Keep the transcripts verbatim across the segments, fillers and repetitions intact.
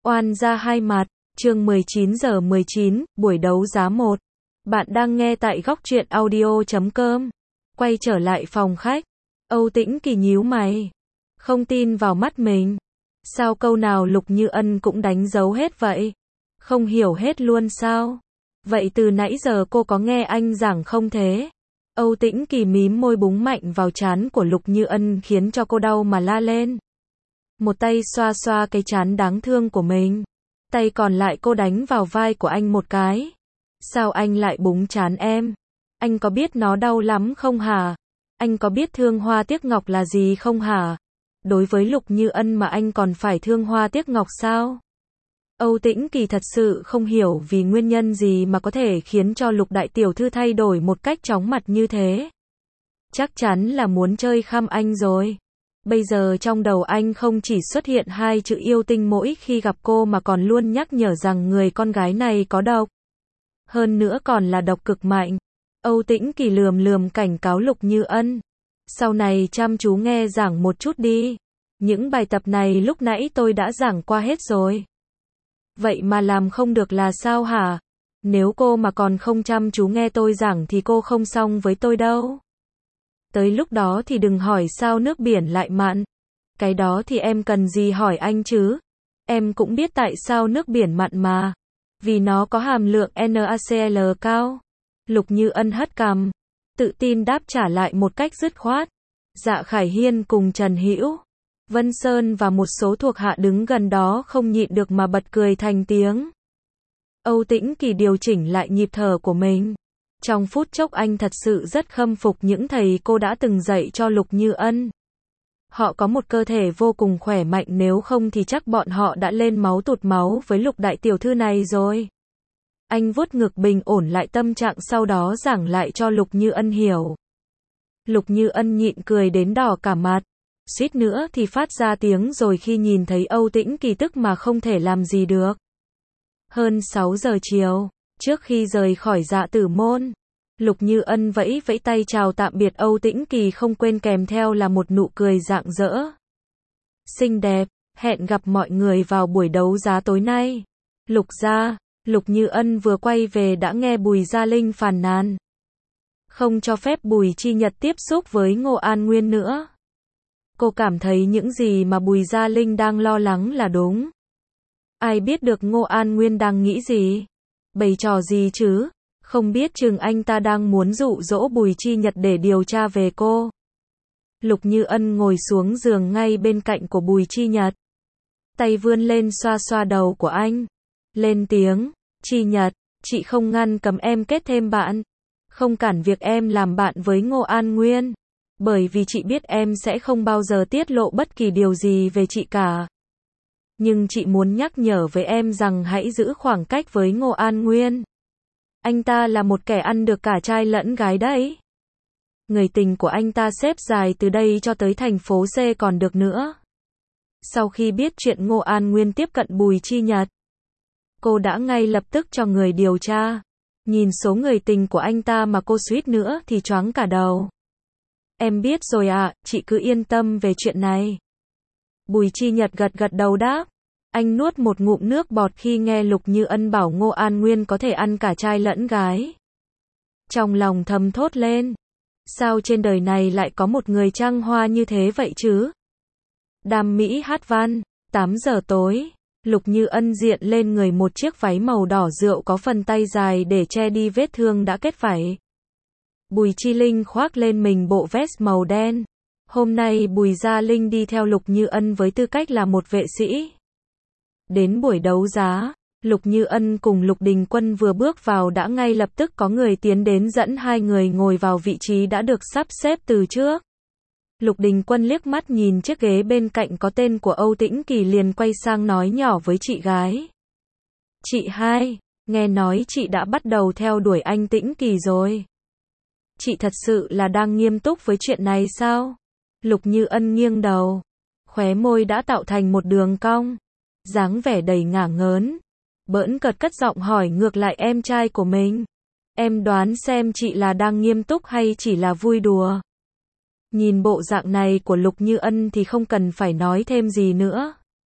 Oan gia hai mặt, chương mười chín giờ mười chín, buổi đấu giá một. Bạn đang nghe tại góc truyện audio chấm com. Quay trở lại phòng khách. Âu Tĩnh Kỳ nhíu mày. Không tin vào mắt mình. Sao câu nào Lục Như Ân cũng đánh dấu hết vậy? Không hiểu hết luôn sao? Vậy từ nãy giờ cô có nghe anh giảng không thế? Âu Tĩnh Kỳ mím môi búng mạnh vào trán của Lục Như Ân khiến cho cô đau mà la lên. Một tay xoa xoa cái trán đáng thương của mình. Tay còn lại cô đánh vào vai của anh một cái. Sao anh lại búng trán em? Anh có biết nó đau lắm không hả? Anh có biết thương hoa tiếc ngọc là gì không hả? Đối với Lục Như Ân mà anh còn phải thương hoa tiếc ngọc sao? Âu Tĩnh Kỳ thật sự không hiểu vì nguyên nhân gì mà có thể khiến cho Lục đại tiểu thư thay đổi một cách chóng mặt như thế. Chắc chắn là muốn chơi khăm anh rồi. Bây giờ trong đầu anh không chỉ xuất hiện hai chữ yêu tinh mỗi khi gặp cô mà còn luôn nhắc nhở rằng người con gái này có độc. Hơn nữa còn là độc cực mạnh. Âu Tĩnh Kỳ lườm lườm cảnh cáo Lục Như Ân. Sau này chăm chú nghe giảng một chút đi. Những bài tập này lúc nãy tôi đã giảng qua hết rồi. Vậy mà làm không được là sao hả? Nếu cô mà còn không chăm chú nghe tôi giảng thì cô không xong với tôi đâu. Tới lúc đó thì đừng hỏi sao nước biển lại mặn. Cái đó thì em cần gì hỏi anh chứ? Em cũng biết tại sao nước biển mặn mà. Vì nó có hàm lượng NaCl cao. Lục Như Ân hất cằm, tự tin đáp trả lại một cách dứt khoát. Dạ Khải Hiên cùng Trần Hữu, Vân Sơn và một số thuộc hạ đứng gần đó không nhịn được mà bật cười thành tiếng. Âu Tĩnh Kỳ điều chỉnh lại nhịp thở của mình. Trong phút chốc anh thật sự rất khâm phục những thầy cô đã từng dạy cho Lục Như Ân. Họ có một cơ thể vô cùng khỏe mạnh, nếu không thì chắc bọn họ đã lên máu tụt máu với Lục đại tiểu thư này rồi. Anh vuốt ngực bình ổn lại tâm trạng, sau đó giảng lại cho Lục Như Ân hiểu. Lục Như Ân nhịn cười đến đỏ cả mặt, suýt nữa thì phát ra tiếng rồi khi nhìn thấy Âu Tĩnh Kỳ tức mà không thể làm gì được. Hơn sáu giờ chiều, trước khi rời khỏi Dạ Tử môn, Lục Như Ân vẫy vẫy tay chào tạm biệt Âu Tĩnh Kỳ, không quên kèm theo là một nụ cười rạng rỡ. Xinh đẹp, hẹn gặp mọi người vào buổi đấu giá tối nay. Lục gia. Lục Như Ân vừa quay về đã nghe Bùi Gia Linh phàn nàn. Không cho phép Bùi Chi Nhật tiếp xúc với Ngô An Nguyên nữa. Cô cảm thấy những gì mà Bùi Gia Linh đang lo lắng là đúng. Ai biết được Ngô An Nguyên đang nghĩ gì? Bày trò gì chứ? Không biết chừng anh ta đang muốn dụ dỗ Bùi Chi Nhật để điều tra về cô. Lục Như Ân ngồi xuống giường ngay bên cạnh của Bùi Chi Nhật. Tay vươn lên xoa xoa đầu của anh. Lên tiếng. Chi Nhật, chị không ngăn cấm em kết thêm bạn. Không cản việc em làm bạn với Ngô An Nguyên. Bởi vì chị biết em sẽ không bao giờ tiết lộ bất kỳ điều gì về chị cả. Nhưng chị muốn nhắc nhở với em rằng hãy giữ khoảng cách với Ngô An Nguyên. Anh ta là một kẻ ăn được cả trai lẫn gái đấy. Người tình của anh ta xếp dài từ đây cho tới thành phố C còn được nữa. Sau khi biết chuyện Ngô An Nguyên tiếp cận Bùi Chi Nhật, cô đã ngay lập tức cho người điều tra. Nhìn số người tình của anh ta mà cô suýt nữa thì choáng cả đầu. Em biết rồi ạ, à, chị cứ yên tâm về chuyện này. Bùi Chi Nhật gật gật đầu đáp. Anh nuốt một ngụm nước bọt khi nghe Lục Như Ân bảo Ngô An Nguyên có thể ăn cả trai lẫn gái. Trong lòng thầm thốt lên. Sao trên đời này lại có một người trăng hoa như thế vậy chứ? Đam mỹ hát văn, tám giờ tối. Lục Như Ân diện lên người một chiếc váy màu đỏ rượu có phần tay dài để che đi vết thương đã kết vảy. Bùi Chi Linh khoác lên mình bộ vest màu đen. Hôm nay Bùi Gia Linh đi theo Lục Như Ân với tư cách là một vệ sĩ. Đến buổi đấu giá, Lục Như Ân cùng Lục Đình Quân vừa bước vào đã ngay lập tức có người tiến đến dẫn hai người ngồi vào vị trí đã được sắp xếp từ trước. Lục Đình Quân liếc mắt nhìn chiếc ghế bên cạnh có tên của Âu Tĩnh Kỳ liền quay sang nói nhỏ với chị gái. Chị hai, nghe nói chị đã bắt đầu theo đuổi anh Tĩnh Kỳ rồi. Chị thật sự là đang nghiêm túc với chuyện này sao? Lục Như Ân nghiêng đầu, khóe môi đã tạo thành một đường cong, dáng vẻ đầy ngả ngớn. Bỡn cợt cất giọng hỏi ngược lại em trai của mình. Em đoán xem chị là đang nghiêm túc hay chỉ là vui đùa? Nhìn bộ dạng này của Lục Như Ân thì không cần phải nói thêm gì nữa.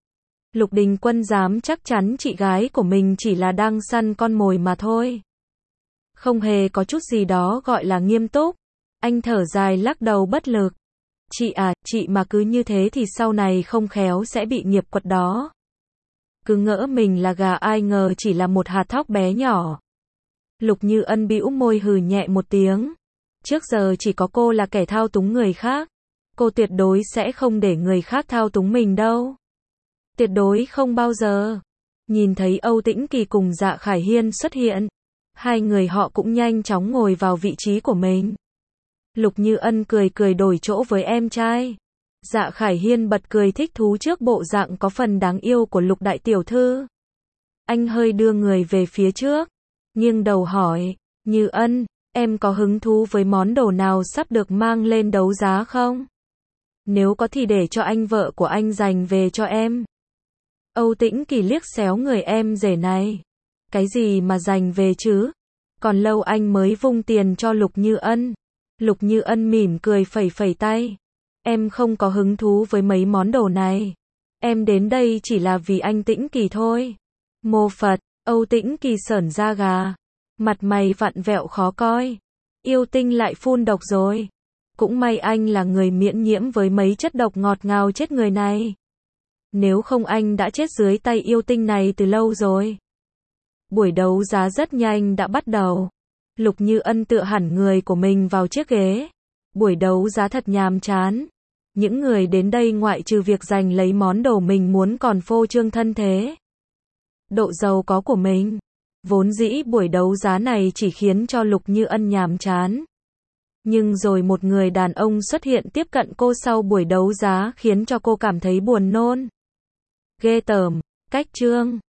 Lục Đình Quân dám chắc chắn chị gái của mình chỉ là đang săn con mồi mà thôi. Không hề có chút gì đó gọi là nghiêm túc. Anh thở dài lắc đầu bất lực. Chị à, chị mà cứ như thế thì sau này không khéo sẽ bị nghiệp quật đó. Cứ ngỡ mình là gà ai ngờ chỉ là một hạt thóc bé nhỏ. Lục Như Ân bĩu môi hừ nhẹ một tiếng. Trước giờ chỉ có cô là kẻ thao túng người khác. Cô tuyệt đối sẽ không để người khác thao túng mình đâu. Tuyệt đối không bao giờ. Nhìn thấy Âu Tĩnh Kỳ cùng Dạ Khải Hiên xuất hiện. Hai người họ cũng nhanh chóng ngồi vào vị trí của mình. Lục Như Ân cười cười đổi chỗ với em trai. Dạ Khải Hiên bật cười thích thú trước bộ dạng có phần đáng yêu của Lục đại tiểu thư. Anh hơi đưa người về phía trước, nghiêng đầu hỏi, Như Ân, em có hứng thú với món đồ nào sắp được mang lên đấu giá không? Nếu có thì để cho anh vợ của anh dành về cho em. Âu Tĩnh Kỳ liếc xéo người em rể này. Cái gì mà dành về chứ? Còn lâu anh mới vung tiền cho Lục Như Ân. Lục Như Ân mỉm cười phẩy phẩy tay. Em không có hứng thú với mấy món đồ này. Em đến đây chỉ là vì anh Tĩnh Kỳ thôi. Mô Phật, Âu Tĩnh Kỳ sởn da gà. Mặt mày vặn vẹo khó coi. Yêu tinh lại phun độc rồi. Cũng may anh là người miễn nhiễm với mấy chất độc ngọt ngào chết người này. Nếu không anh đã chết dưới tay yêu tinh này từ lâu rồi. Buổi đấu giá rất nhanh đã bắt đầu. Lục Như Ân tựa hẳn người của mình vào chiếc ghế. Buổi đấu giá thật nhàm chán. Những người đến đây ngoại trừ việc giành lấy món đồ mình muốn còn phô trương thân thế. Độ giàu có của mình. Vốn dĩ buổi đấu giá này chỉ khiến cho Lục Như Ân nhàm chán. Nhưng rồi một người đàn ông xuất hiện tiếp cận cô sau buổi đấu giá khiến cho cô cảm thấy buồn nôn. Ghê tởm, cách trương.